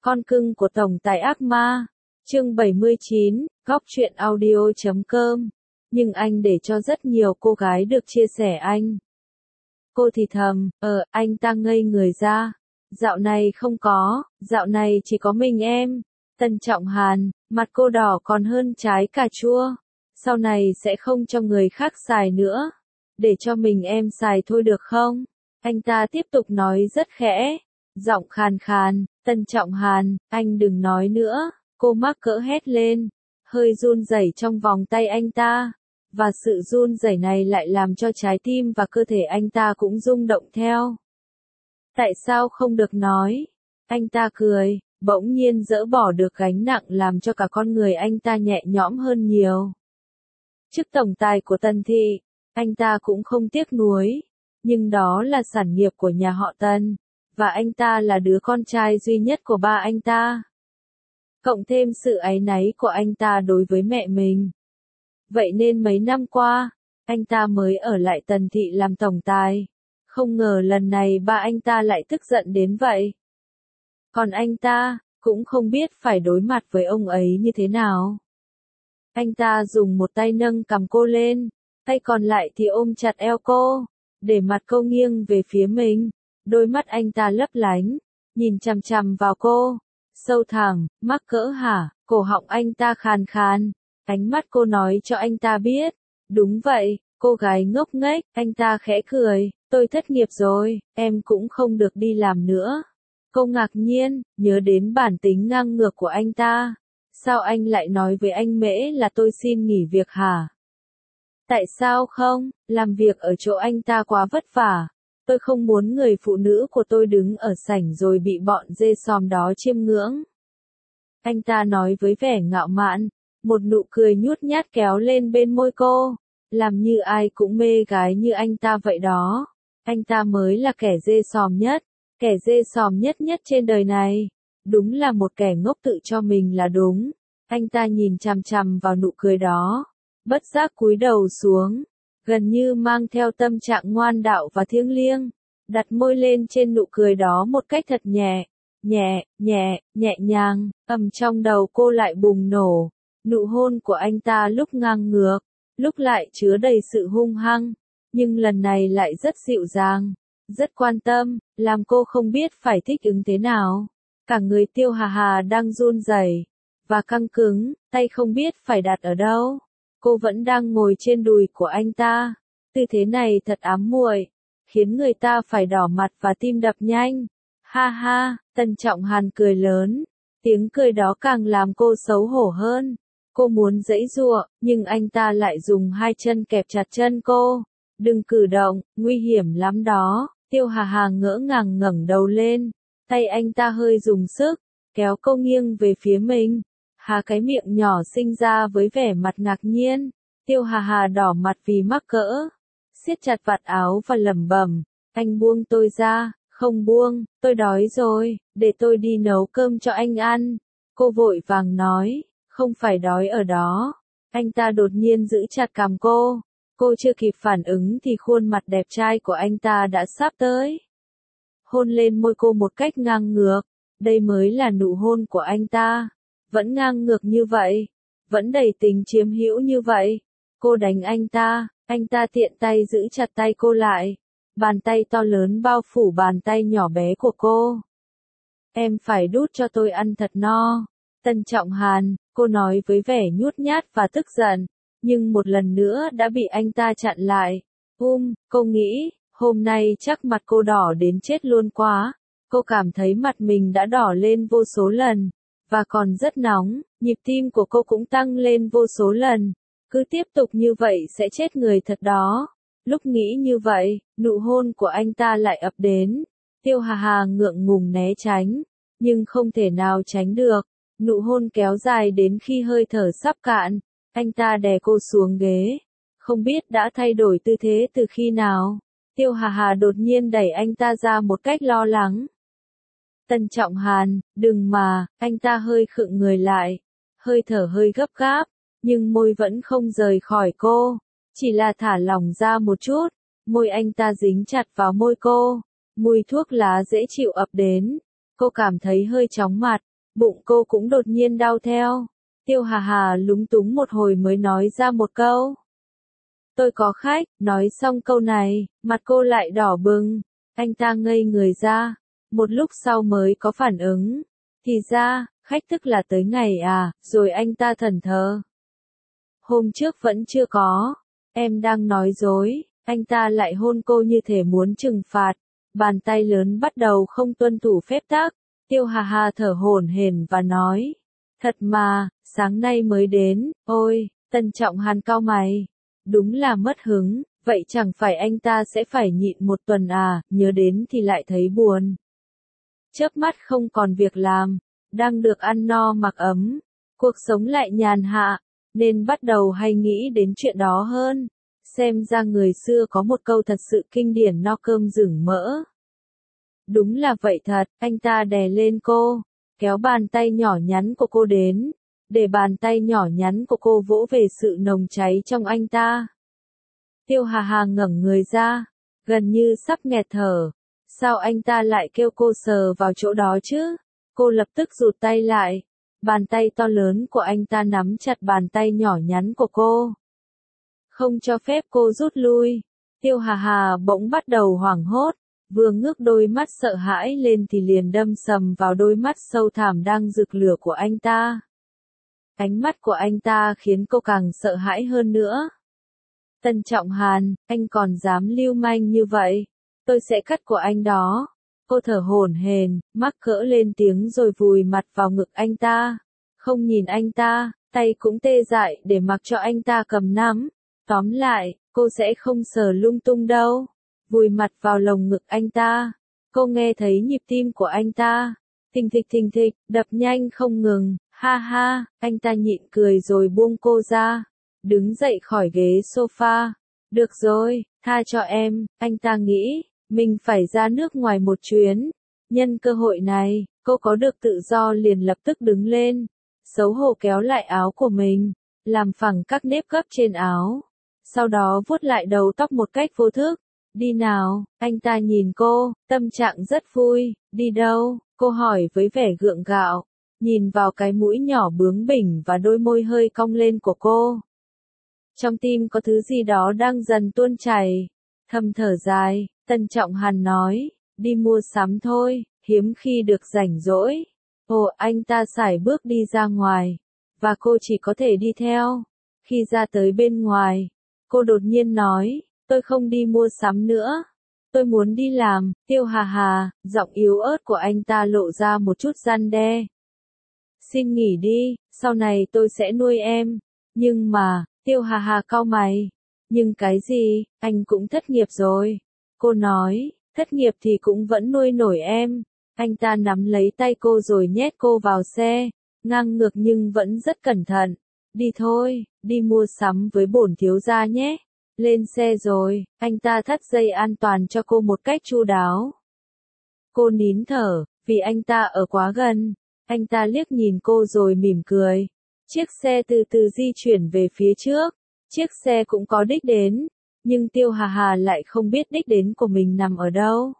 Con cưng của tổng tài ác ma. Chương 79, góc truyện audio.com. Nhưng anh để cho rất nhiều cô gái được chia sẻ anh. Cô thì thầm, anh ta ngây người ra. Dạo này không có, dạo này chỉ có mình em. Tân Trọng Hàn, mặt cô đỏ còn hơn trái cà chua. Sau này sẽ không cho người khác xài nữa. Để cho mình em xài thôi được không? Anh ta tiếp tục nói rất khẽ. Giọng khàn khàn, Tân Trọng Hàn, anh đừng nói nữa. Cô mắc cỡ hét lên. Hơi run rẩy trong vòng tay anh ta. Và sự run rẩy này lại làm cho trái tim và cơ thể anh ta cũng rung động theo. Tại sao không được nói? Anh ta cười, bỗng nhiên dỡ bỏ được gánh nặng làm cho cả con người anh ta nhẹ nhõm hơn nhiều. Chức tổng tài của Tần thị, anh ta cũng không tiếc nuối. Nhưng đó là sản nghiệp của nhà họ Tần. Và anh ta là đứa con trai duy nhất của ba anh ta. Cộng thêm sự áy náy của anh ta đối với mẹ mình. Vậy nên mấy năm qua, anh ta mới ở lại Tần thị làm tổng tài. Không ngờ lần này ba anh ta lại tức giận đến vậy. Còn anh ta, cũng không biết phải đối mặt với ông ấy như thế nào. Anh ta dùng một tay nâng cằm cô lên, tay còn lại thì ôm chặt eo cô, để mặt cô nghiêng về phía mình. Đôi mắt anh ta lấp lánh, nhìn chằm chằm vào cô, sâu thẳm, mắc cỡ hả? Cổ họng anh ta khàn khàn, ánh mắt cô nói cho anh ta biết. Đúng vậy, cô gái ngốc nghếch, anh ta khẽ cười, tôi thất nghiệp rồi, em cũng không được đi làm nữa. Cô ngạc nhiên, nhớ đến bản tính ngang ngược của anh ta. Sao anh lại nói với anh Mễ là tôi xin nghỉ việc hả? Tại sao không, làm việc ở chỗ anh ta quá vất vả. Tôi không muốn người phụ nữ của tôi đứng ở sảnh rồi bị bọn dê xòm đó chiêm ngưỡng. Anh ta nói với vẻ ngạo mạn, một nụ cười nhút nhát kéo lên bên môi cô, làm như ai cũng mê gái như anh ta vậy đó. Anh ta mới là kẻ dê xòm nhất, kẻ dê xòm nhất nhất trên đời này. Đúng là một kẻ ngốc tự cho mình là đúng. Anh ta nhìn chằm chằm vào nụ cười đó, bất giác cúi đầu xuống, gần như mang theo tâm trạng ngoan đạo và thiêng liêng, đặt môi lên trên nụ cười đó một cách thật nhẹ nhàng, trong đầu cô lại bùng nổ. Nụ hôn của anh ta lúc ngang ngược, lúc lại chứa đầy sự hung hăng, nhưng lần này lại rất dịu dàng, rất quan tâm, làm cô không biết phải thích ứng thế nào. Cả người Tiêu Hà Hà đang run rẩy và căng cứng, tay không biết phải đặt ở đâu. Cô vẫn đang ngồi trên đùi của anh ta. Tư thế này thật ám muội, khiến người ta phải đỏ mặt và tim đập nhanh. Ha ha, Tân Trọng Hàn cười lớn. Tiếng cười đó càng làm cô xấu hổ hơn. Cô muốn giãy giụa, nhưng anh ta lại dùng hai chân kẹp chặt chân cô. Đừng cử động, nguy hiểm lắm đó. Tiêu Hà Hà ngỡ ngàng ngẩng đầu lên. Tay anh ta hơi dùng sức, kéo cô nghiêng về phía mình. Hà cái miệng nhỏ sinh ra với vẻ mặt ngạc nhiên. Tiêu Hà Hà đỏ mặt vì mắc cỡ, siết chặt vạt áo và lẩm bẩm, anh buông tôi ra. Không buông, tôi đói rồi, để tôi đi nấu cơm cho anh ăn. Cô vội vàng nói, không phải đói ở đó. Anh ta đột nhiên giữ chặt cằm cô. Cô chưa kịp phản ứng thì khuôn mặt đẹp trai của anh ta đã sắp tới. Hôn lên môi cô một cách ngang ngược. Đây mới là nụ hôn của anh ta. Vẫn ngang ngược như vậy. Vẫn đầy tình chiếm hữu như vậy. Cô đánh anh ta tiện tay giữ chặt tay cô lại. Bàn tay to lớn bao phủ bàn tay nhỏ bé của cô. Em phải đút cho tôi ăn thật no. Tân Trọng Hàn, cô nói với vẻ nhút nhát và tức giận, nhưng một lần nữa đã bị anh ta chặn lại. Cô nghĩ, hôm nay chắc mặt cô đỏ đến chết luôn quá. Cô cảm thấy mặt mình đã đỏ lên vô số lần, và còn rất nóng, nhịp tim của cô cũng tăng lên vô số lần. Cứ tiếp tục như vậy sẽ chết người thật đó. Lúc nghĩ như vậy, nụ hôn của anh ta lại ập đến. Tiêu Hà Hà ngượng ngùng né tránh, nhưng không thể nào tránh được. Nụ hôn kéo dài đến khi hơi thở sắp cạn. Anh ta đè cô xuống ghế. Không biết đã thay đổi tư thế từ khi nào. Tiêu Hà Hà đột nhiên đẩy anh ta ra một cách lo lắng. Tân Trọng Hàn, đừng mà, anh ta hơi khựng người lại. Hơi thở hơi gấp gáp, nhưng môi vẫn không rời khỏi cô. Chỉ là thả lỏng ra một chút, môi anh ta dính chặt vào môi cô. Mùi thuốc lá dễ chịu ập đến. Cô cảm thấy hơi chóng mặt, Bụng cô cũng đột nhiên đau theo. Tiêu Hà Hà lúng túng một hồi mới nói ra một câu. Tôi có khách, nói xong câu này, mặt cô lại đỏ bừng. Anh ta ngây người ra, một lúc sau mới có phản ứng. Thì ra, khách tức là tới ngày à, rồi anh ta thẫn thờ. Hôm trước vẫn chưa có, em đang nói dối, anh ta lại hôn cô như thể muốn trừng phạt. Bàn tay lớn bắt đầu không tuân thủ phép tắc. Tiêu Hà Hà thở hổn hển và nói. Thật mà, sáng nay mới đến, ôi, Tân Trọng Hàn cau mày. Đúng là mất hứng, vậy chẳng phải anh ta sẽ phải nhịn một tuần à, nhớ đến thì lại thấy buồn. Chớp mắt không còn việc làm, đang được ăn no mặc ấm, cuộc sống lại nhàn hạ, nên bắt đầu hay nghĩ đến chuyện đó hơn. Xem ra người xưa có một câu thật sự kinh điển no cơm rừng mỡ. Đúng là vậy thật, anh ta đè lên cô, kéo bàn tay nhỏ nhắn của cô đến, để bàn tay nhỏ nhắn của cô vỗ về sự nồng cháy trong anh ta. Tiêu Hà Hà ngẩng người ra, gần như sắp nghẹt thở. Sao anh ta lại kêu cô sờ vào chỗ đó chứ? Cô lập tức rụt tay lại. Bàn tay to lớn của anh ta nắm chặt bàn tay nhỏ nhắn của cô. Không cho phép cô rút lui. Tiêu Hà Hà bỗng bắt đầu hoảng hốt. Vừa ngước đôi mắt sợ hãi lên thì liền đâm sầm vào đôi mắt sâu thẳm đang rực lửa của anh ta. Ánh mắt của anh ta khiến cô càng sợ hãi hơn nữa. Tân Trọng Hàn, anh còn dám lưu manh như vậy? Tôi sẽ cắt của anh đó. Cô thở hổn hển, mắc cỡ lên tiếng rồi vùi mặt vào ngực anh ta. Không nhìn anh ta, tay cũng tê dại để mặc cho anh ta cầm nắm. Tóm lại, cô sẽ không sờ lung tung đâu. Vùi mặt vào lồng ngực anh ta. Cô nghe thấy nhịp tim của anh ta. Thình thịch, đập nhanh không ngừng. Ha ha, anh ta nhịn cười rồi buông cô ra. Đứng dậy khỏi ghế sofa. Được rồi, tha cho em, anh ta nghĩ. Mình phải ra nước ngoài một chuyến. Nhân cơ hội này, cô có được tự do liền lập tức đứng lên. Xấu hổ kéo lại áo của mình. Làm phẳng các nếp gấp trên áo. Sau đó vuốt lại đầu tóc một cách vô thức. Đi nào, anh ta nhìn cô, tâm trạng rất vui. Đi đâu? Cô hỏi với vẻ gượng gạo. Nhìn vào cái mũi nhỏ bướng bỉnh và đôi môi hơi cong lên của cô. Trong tim có thứ gì đó đang dần tuôn chảy. Thầm thở dài, Tân Trọng Hàn nói, đi mua sắm thôi, hiếm khi được rảnh rỗi. Ồ, anh ta sải bước đi ra ngoài, và cô chỉ có thể đi theo. Khi ra tới bên ngoài, cô đột nhiên nói, tôi không đi mua sắm nữa. Tôi muốn đi làm. Tiêu Hà Hà, giọng yếu ớt của anh ta lộ ra một chút răn đe. Xin nghỉ đi, sau này tôi sẽ nuôi em. Nhưng mà, Tiêu Hà Hà cau mày. Nhưng cái gì, anh cũng thất nghiệp rồi. Cô nói, thất nghiệp thì cũng vẫn nuôi nổi em. Anh ta nắm lấy tay cô rồi nhét cô vào xe, ngang ngược nhưng vẫn rất cẩn thận. Đi thôi, đi mua sắm với bổn thiếu gia nhé. Lên xe rồi, anh ta thắt dây an toàn cho cô một cách chu đáo. Cô nín thở, vì anh ta ở quá gần. Anh ta liếc nhìn cô rồi mỉm cười. Chiếc xe từ từ di chuyển về phía trước. Chiếc xe cũng có đích đến. Nhưng Tiêu Hà Hà lại không biết đích đến của mình nằm ở đâu.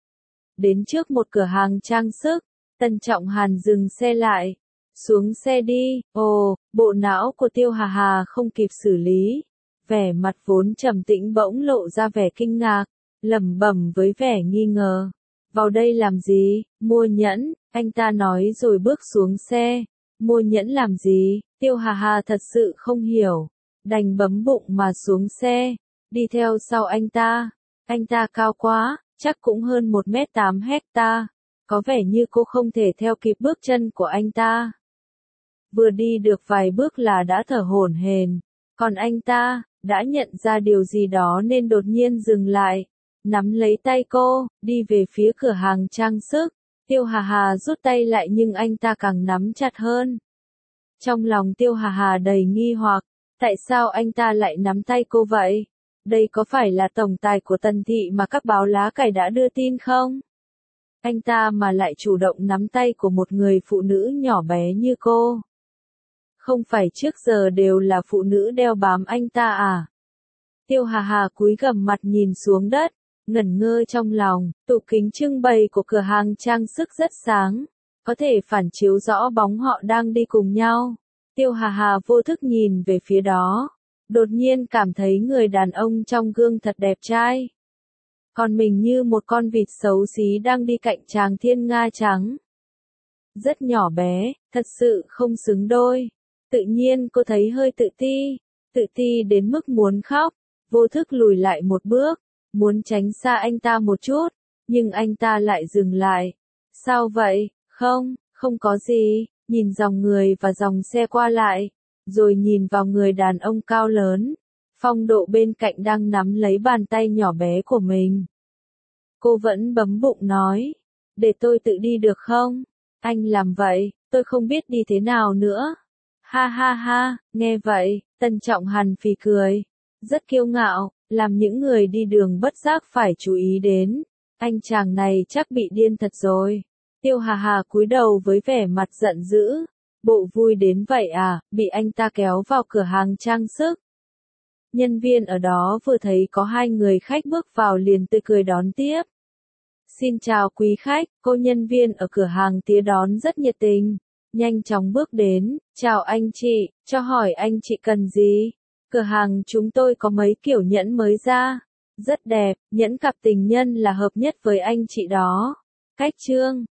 Đến trước một cửa hàng trang sức, Tân Trọng Hàn dừng xe lại. Xuống xe đi. Ồ, bộ não của Tiêu Hà Hà không kịp xử lý. Vẻ mặt vốn trầm tĩnh bỗng lộ ra vẻ kinh ngạc, lẩm bẩm với vẻ nghi ngờ. Vào đây làm gì? Mua nhẫn, anh ta nói rồi bước xuống xe. Mua nhẫn làm gì? Tiêu Hà Hà thật sự không hiểu. Đành bấm bụng mà xuống xe, đi theo sau anh ta. Anh ta cao quá, chắc cũng hơn 1m8 hecta. Có vẻ như cô không thể theo kịp bước chân của anh ta. Vừa đi được vài bước là đã thở hổn hển. Còn anh ta, đã nhận ra điều gì đó nên đột nhiên dừng lại. Nắm lấy tay cô, đi về phía cửa hàng trang sức. Tiêu Hà Hà rút tay lại nhưng anh ta càng nắm chặt hơn. Trong lòng Tiêu Hà Hà đầy nghi hoặc, tại sao anh ta lại nắm tay cô vậy? Đây có phải là tổng tài của Tần Thị mà các báo lá cải đã đưa tin không? Anh ta mà lại chủ động nắm tay của một người phụ nữ nhỏ bé như cô. Không phải trước giờ đều là phụ nữ đeo bám anh ta à? Tiêu Hà Hà cúi gằm mặt nhìn xuống đất, ngẩn ngơ trong lòng. Tủ kính trưng bày của cửa hàng trang sức rất sáng. có thể phản chiếu rõ bóng họ đang đi cùng nhau. Tiêu Hà Hà vô thức nhìn về phía đó, đột nhiên cảm thấy người đàn ông trong gương thật đẹp trai. Còn mình như một con vịt xấu xí đang đi cạnh chàng thiên nga trắng. Rất nhỏ bé, thật sự không xứng đôi. Tự nhiên cô thấy hơi tự ti đến mức muốn khóc, vô thức lùi lại một bước, muốn tránh xa anh ta một chút, nhưng anh ta lại dừng lại. Sao vậy? Không có gì, nhìn dòng người và dòng xe qua lại, rồi nhìn vào người đàn ông cao lớn, phong độ bên cạnh đang nắm lấy bàn tay nhỏ bé của mình. Cô vẫn bấm bụng nói, để tôi tự đi được không? Anh làm vậy, tôi không biết đi thế nào nữa. Ha ha ha, nghe vậy, Tân Trọng Hàn phì cười, rất kiêu ngạo, làm những người đi đường bất giác phải chú ý đến. Anh chàng này chắc bị điên thật rồi. Tiêu Hà Hà cúi đầu với vẻ mặt giận dữ. Bộ vui đến vậy à, bị anh ta kéo vào cửa hàng trang sức. Nhân viên ở đó vừa thấy có hai người khách bước vào liền tươi cười đón tiếp. Xin chào quý khách, cô nhân viên ở cửa hàng tiếp đón rất nhiệt tình. Nhanh chóng bước đến, chào anh chị, cho hỏi anh chị cần gì? Cửa hàng chúng tôi có mấy kiểu nhẫn mới ra. Rất đẹp, nhẫn cặp tình nhân là hợp nhất với anh chị đó. Cách trương.